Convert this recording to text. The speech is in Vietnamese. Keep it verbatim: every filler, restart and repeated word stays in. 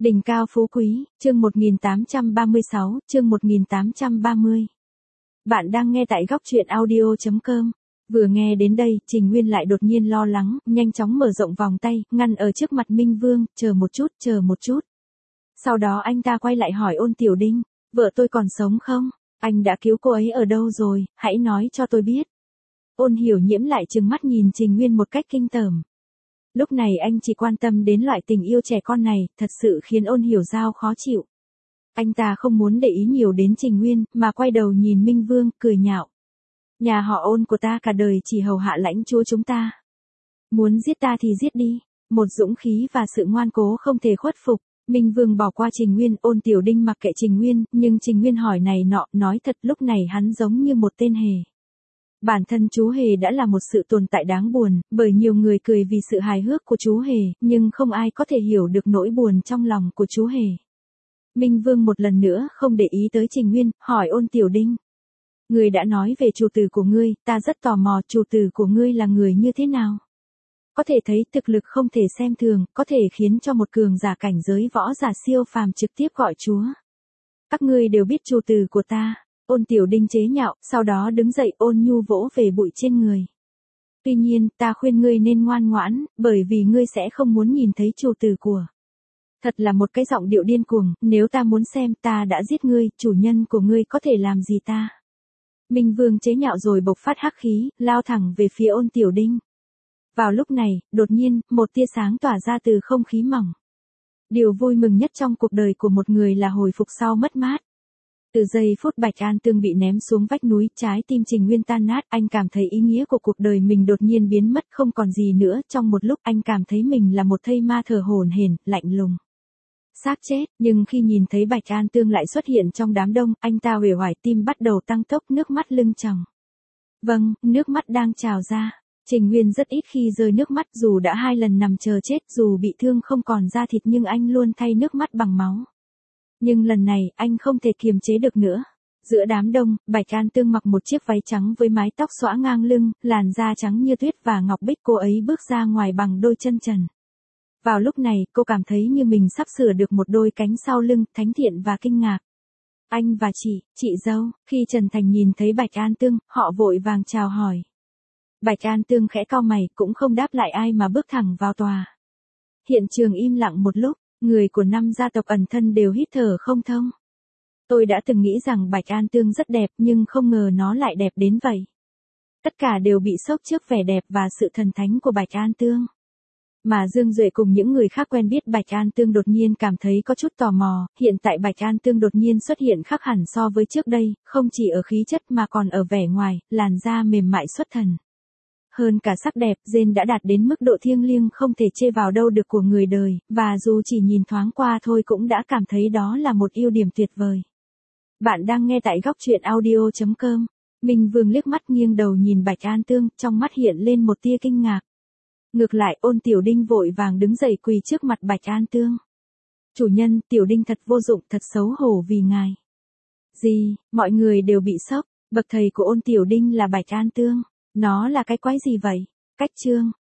Đỉnh cao phú quý, chương một nghìn tám trăm ba mươi sáu, chương một nghìn tám trăm ba mươi. Bạn đang nghe tại góc truyện audio chấm com. Vừa nghe đến đây, Trình Nguyên lại đột nhiên lo lắng, nhanh chóng mở rộng vòng tay, ngăn ở trước mặt Minh Vương, chờ một chút, chờ một chút. Sau đó anh ta quay lại hỏi Ôn Tiểu Đinh, vợ tôi còn sống không? Anh đã cứu cô ấy ở đâu rồi, hãy nói cho tôi biết. Ôn Hiểu Nhiễm lại trừng mắt nhìn Trình Nguyên một cách kinh tởm. Lúc này anh chỉ quan tâm đến loại tình yêu trẻ con này, thật sự khiến Ôn Hiểu Giao khó chịu. Anh ta không muốn để ý nhiều đến Trình Nguyên, mà quay đầu nhìn Minh Vương, cười nhạo. Nhà họ Ôn của ta cả đời chỉ hầu hạ lãnh chúa chúng ta. Muốn giết ta thì giết đi. Một dũng khí và sự ngoan cố không thể khuất phục. Minh Vương bỏ qua Trình Nguyên, Ôn Tiểu Đinh mặc kệ Trình Nguyên, nhưng Trình Nguyên hỏi này nọ, nói thật lúc này hắn giống như một tên hề. Bản thân chú hề đã là một sự tồn tại đáng buồn, bởi nhiều người cười vì sự hài hước của chú hề, nhưng không ai có thể hiểu được nỗi buồn trong lòng của chú hề. Minh Vương một lần nữa không để ý tới Trình Nguyên, hỏi Ôn Tiểu Đinh. Người đã nói về chủ tử của ngươi, ta rất tò mò chủ tử của ngươi là người như thế nào? Có thể thấy thực lực không thể xem thường, có thể khiến cho một cường giả cảnh giới võ giả siêu phàm trực tiếp gọi chúa. Các ngươi đều biết chủ tử của ta. Ôn Tiểu Đinh chế nhạo, sau đó đứng dậy ôn nhu vỗ về bụi trên người. Tuy nhiên, ta khuyên ngươi nên ngoan ngoãn, bởi vì ngươi sẽ không muốn nhìn thấy chủ tử của. Thật là một cái giọng điệu điên cuồng, nếu ta muốn xem ta đã giết ngươi, chủ nhân của ngươi có thể làm gì ta? Minh Vương chế nhạo rồi bộc phát hắc khí, lao thẳng về phía Ôn Tiểu Đinh. Vào lúc này, đột nhiên, một tia sáng tỏa ra từ không khí mỏng. Điều vui mừng nhất trong cuộc đời của một người là hồi phục sau mất mát. Từ giây phút Bạch An Tương bị ném xuống vách núi, trái tim Trình Nguyên tan nát, anh cảm thấy ý nghĩa của cuộc đời mình đột nhiên biến mất không còn gì nữa, trong một lúc anh cảm thấy mình là một thây ma thờ hổn hển, lạnh lùng. Xác chết, nhưng khi nhìn thấy Bạch An Tương lại xuất hiện trong đám đông, anh ta uể oải tim bắt đầu tăng tốc, nước mắt lưng tròng. Vâng, nước mắt đang trào ra. Trình Nguyên rất ít khi rơi nước mắt, dù đã hai lần nằm chờ chết, dù bị thương không còn da thịt nhưng anh luôn thay nước mắt bằng máu. Nhưng lần này, anh không thể kiềm chế được nữa. Giữa đám đông, Bạch An Tương mặc một chiếc váy trắng với mái tóc xõa ngang lưng, làn da trắng như tuyết và ngọc bích, cô ấy bước ra ngoài bằng đôi chân trần. Vào lúc này, cô cảm thấy như mình sắp sửa được một đôi cánh sau lưng, thánh thiện và kinh ngạc. Anh và chị, chị dâu, khi Trần Thành nhìn thấy Bạch An Tương, họ vội vàng chào hỏi. Bạch An Tương khẽ cau mày, cũng không đáp lại ai mà bước thẳng vào tòa. Hiện trường im lặng một lúc. Người của năm gia tộc ẩn thân đều hít thở không thông. Tôi đã từng nghĩ rằng Bạch An Tương rất đẹp nhưng không ngờ nó lại đẹp đến vậy. Tất cả đều bị sốc trước vẻ đẹp và sự thần thánh của Bạch An Tương. Mà Dương Duệ cùng những người khác quen biết Bạch An Tương đột nhiên cảm thấy có chút tò mò, hiện tại Bạch An Tương đột nhiên xuất hiện khác hẳn so với trước đây, không chỉ ở khí chất mà còn ở vẻ ngoài, làn da mềm mại xuất thần. Hơn cả sắc đẹp, Jane đã đạt đến mức độ thiêng liêng không thể chê vào đâu được của người đời, và dù chỉ nhìn thoáng qua thôi cũng đã cảm thấy đó là một ưu điểm tuyệt vời. Bạn đang nghe tại góc truyện audio chấm com. Minh Vương liếc mắt nghiêng đầu nhìn Bạch An Tương, trong mắt hiện lên một tia kinh ngạc. Ngược lại, Ôn Tiểu Đinh vội vàng đứng dậy quỳ trước mặt Bạch An Tương. Chủ nhân, Tiểu Đinh thật vô dụng, thật xấu hổ vì ngài. Gì, mọi người đều bị sốc, bậc thầy của Ôn Tiểu Đinh là Bạch An Tương. Nó là cái quái gì vậy? Cách chương,